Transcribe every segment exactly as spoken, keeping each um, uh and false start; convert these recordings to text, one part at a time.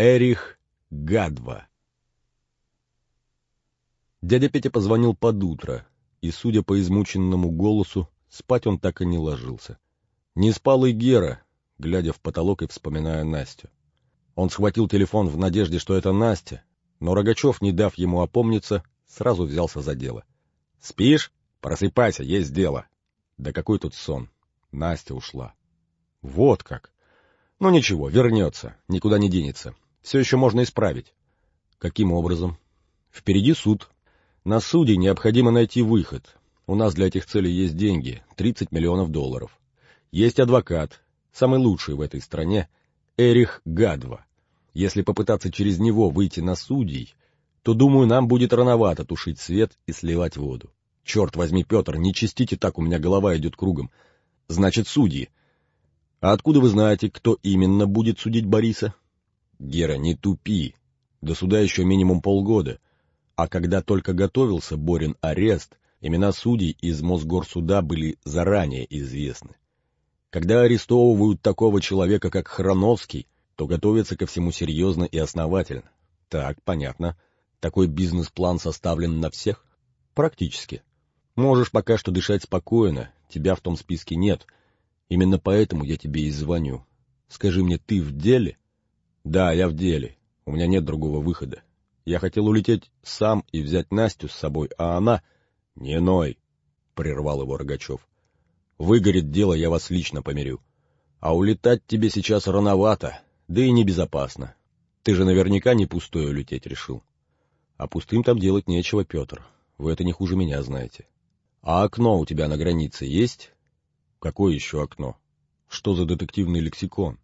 Эрих Гадва. Дядя Петя позвонил под утро, и, судя по измученному голосу, спать он так и не ложился. Не спал и Гера, глядя в потолок и вспоминая Настю. Он схватил телефон в надежде, что это Настя, но Рогачев, не дав ему опомниться, сразу взялся за дело. «Спишь? Просыпайся, есть дело». Да какой тут сон? Настя ушла. Вот как. Ну ничего, вернется, никуда не денется. Все еще можно исправить. Каким образом? Впереди суд. На суде необходимо найти выход. У нас для этих целей есть деньги, тридцать миллионов долларов. Есть адвокат, самый лучший в этой стране, Эрих Гадва. Если попытаться через него выйти на судей, то, думаю, нам будет рановато тушить свет и сливать воду. Черт возьми, Петр, не чистите так, у меня голова идет кругом. Значит, судьи. А откуда вы знаете, кто именно будет судить Бориса? Гера, не тупи. До суда еще минимум полгода. А когда только готовился Борин арест, имена судей из Мосгорсуда были заранее известны. Когда арестовывают такого человека, как Храновский, то готовятся ко всему серьезно и основательно. Так, понятно. Такой бизнес-план составлен на всех? Практически. Можешь пока что дышать спокойно, тебя в том списке нет. Именно поэтому я тебе и звоню. Скажи мне, ты в деле? Да, я в деле. У меня нет другого выхода. Я хотел улететь сам и взять Настю с собой, а она... Не ной, прервал его Рогачев. Выгорит дело, я вас лично помирю. А улетать тебе сейчас рановато, да и небезопасно. Ты же наверняка не пустое улететь решил. А пустым там делать нечего, Петр. Вы это не хуже меня знаете. А окно у тебя на границе есть? Какое еще окно? Что за детективный лексикон?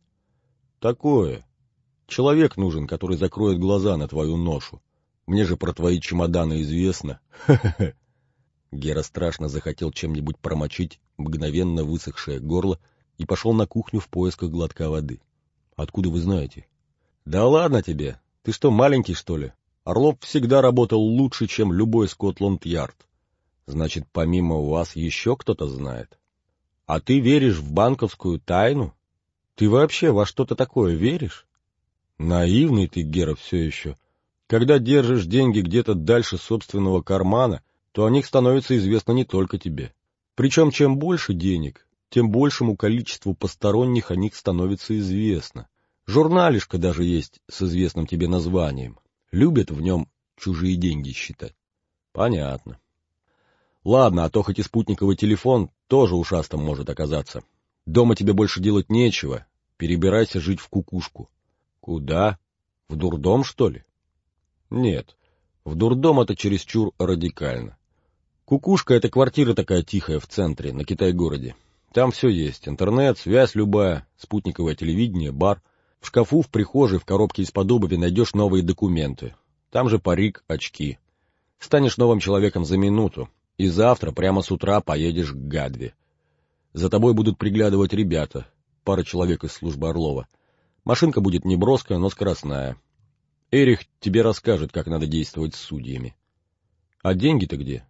Такое. Человек нужен, который закроет глаза на твою ношу. Мне же про твои чемоданы известно. Ха-ха-ха. Гера страшно захотел чем-нибудь промочить мгновенно высохшее горло и пошел на кухню в поисках глотка воды. Откуда вы знаете? Да ладно тебе. Ты что, маленький, что ли? Орлов всегда работал лучше, чем любой Скотланд-Ярд. Значит, помимо вас еще кто-то знает? А ты веришь в банковскую тайну? Ты вообще во что-то такое веришь? Наивный ты, Гера, все еще. Когда держишь деньги где-то дальше собственного кармана, то о них становится известно не только тебе. Причем чем больше денег, тем большему количеству посторонних о них становится известно. Журналишко даже есть с известным тебе названием. Любят в нем чужие деньги считать. Понятно. Ладно, а то хоть и спутниковый телефон тоже ушастым может оказаться. Дома тебе больше делать нечего. Перебирайся жить в кукушку. Куда? В дурдом, что ли? Нет, в дурдом это чересчур радикально. Кукушка — это квартира такая тихая в центре, на Китай-городе. Там все есть. Интернет, связь любая, спутниковое телевидение, бар. В шкафу, в прихожей, в коробке из-под обуви найдешь новые документы. Там же парик, очки. Станешь новым человеком за минуту. И завтра, прямо с утра, поедешь к Гадве. За тобой будут приглядывать ребята, пара человек из службы Орлова. Машинка будет не броская, но скоростная. Эрих тебе расскажет, как надо действовать с судьями. А деньги-то где?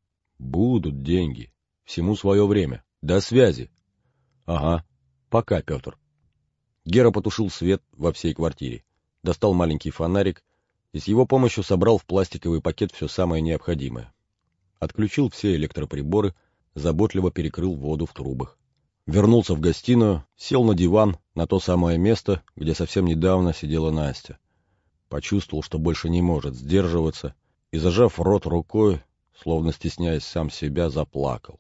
Будут деньги. Всему свое время. До связи. Ага. Пока, Петр. Гера потушил свет во всей квартире. Достал маленький фонарик и с его помощью собрал в пластиковый пакет все самое необходимое. Отключил все электроприборы, заботливо перекрыл воду в трубах. Вернулся в гостиную, сел на диван, на то самое место, где совсем недавно сидела Настя. Почувствовал, что больше не может сдерживаться, и, зажав рот рукой, словно стесняясь сам себя, заплакал.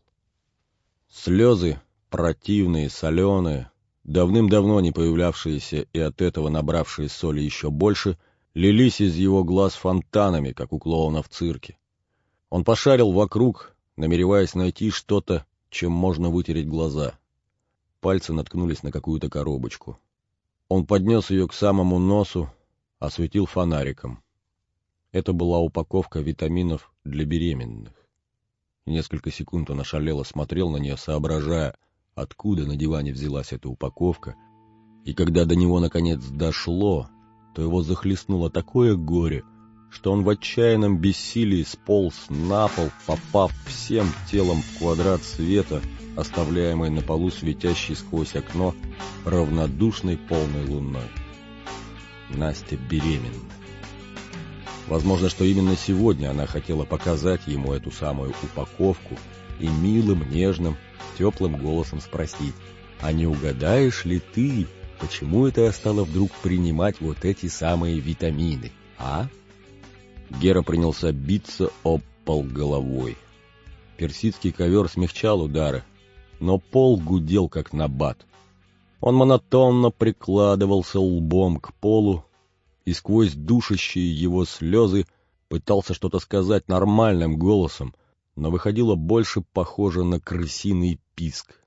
Слезы, противные, соленые, давным-давно не появлявшиеся и от этого набравшие соли еще больше, лились из его глаз фонтанами, как у клоуна в цирке. Он пошарил вокруг, намереваясь найти что-то, чем можно вытереть глаза. Пальцы наткнулись на какую-то коробочку. Он поднес ее к самому носу, осветил фонариком. Это была упаковка витаминов для беременных. Несколько секунд он ошалело смотрел на нее, соображая, откуда на диване взялась эта упаковка. И когда до него наконец дошло, то его захлестнуло такое горе, что он в отчаянном бессилии сполз на пол, попав всем телом в квадрат света, оставляемый на полу светящей сквозь окно равнодушной полной луной. Настя беременна. Возможно, что именно сегодня она хотела показать ему эту самую упаковку и милым, нежным, теплым голосом спросить: «А не угадаешь ли ты, почему это я стала вдруг принимать вот эти самые витамины, а?» Гера принялся биться об пол головой. Персидский ковер смягчал удары, но пол гудел как набат. Он монотонно прикладывался лбом к полу и сквозь душащие его слезы пытался что-то сказать нормальным голосом, но выходило больше похоже на крысиный писк.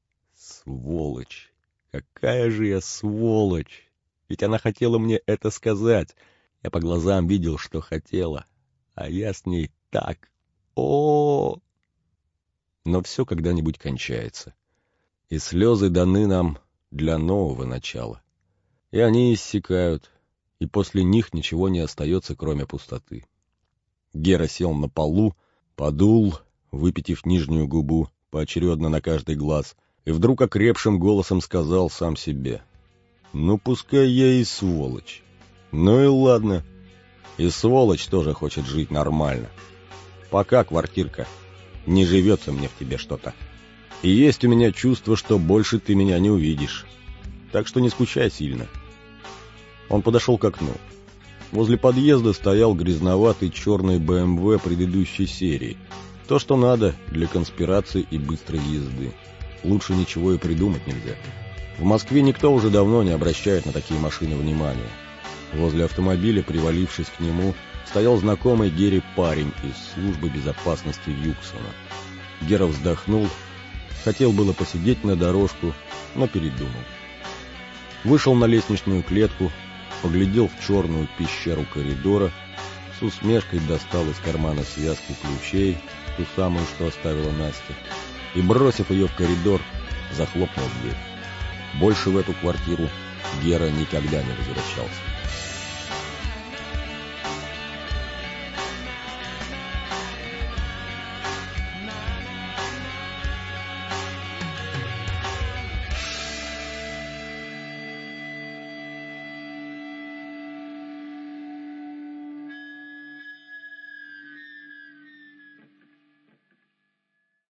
Сволочь! Какая же я сволочь! Ведь она хотела мне это сказать. Я по глазам видел, что хотела. А я с ней так. О! Но все когда-нибудь кончается. И слезы даны нам для нового начала. И они иссякают, и после них ничего не остается, кроме пустоты. Гера сел на полу, подул, выпитив нижнюю губу поочередно на каждый глаз, и вдруг окрепшим голосом сказал сам себе: «Ну, пускай я и сволочь. Ну и ладно. И сволочь тоже хочет жить нормально. Пока, квартирка, не живется мне в тебе что-то. И есть у меня чувство, что больше ты меня не увидишь. Так что не скучай сильно». Он подошел к окну. Возле подъезда стоял грязноватый черный бэ эм вэ предыдущей серии. То, что надо для конспирации и быстрой езды. Лучше ничего и придумать нельзя. В Москве никто уже давно не обращает на такие машины внимания. Возле автомобиля, привалившись к нему, стоял знакомый Гере парень из службы безопасности Юксона. Гера вздохнул, хотел было посидеть на дорожку, но передумал. Вышел на лестничную клетку, поглядел в черную пещеру коридора, с усмешкой достал из кармана связку ключей, ту самую, что оставила Настя, и, бросив ее в коридор, захлопнул дверь. Больше в эту квартиру Гера никогда не возвращался.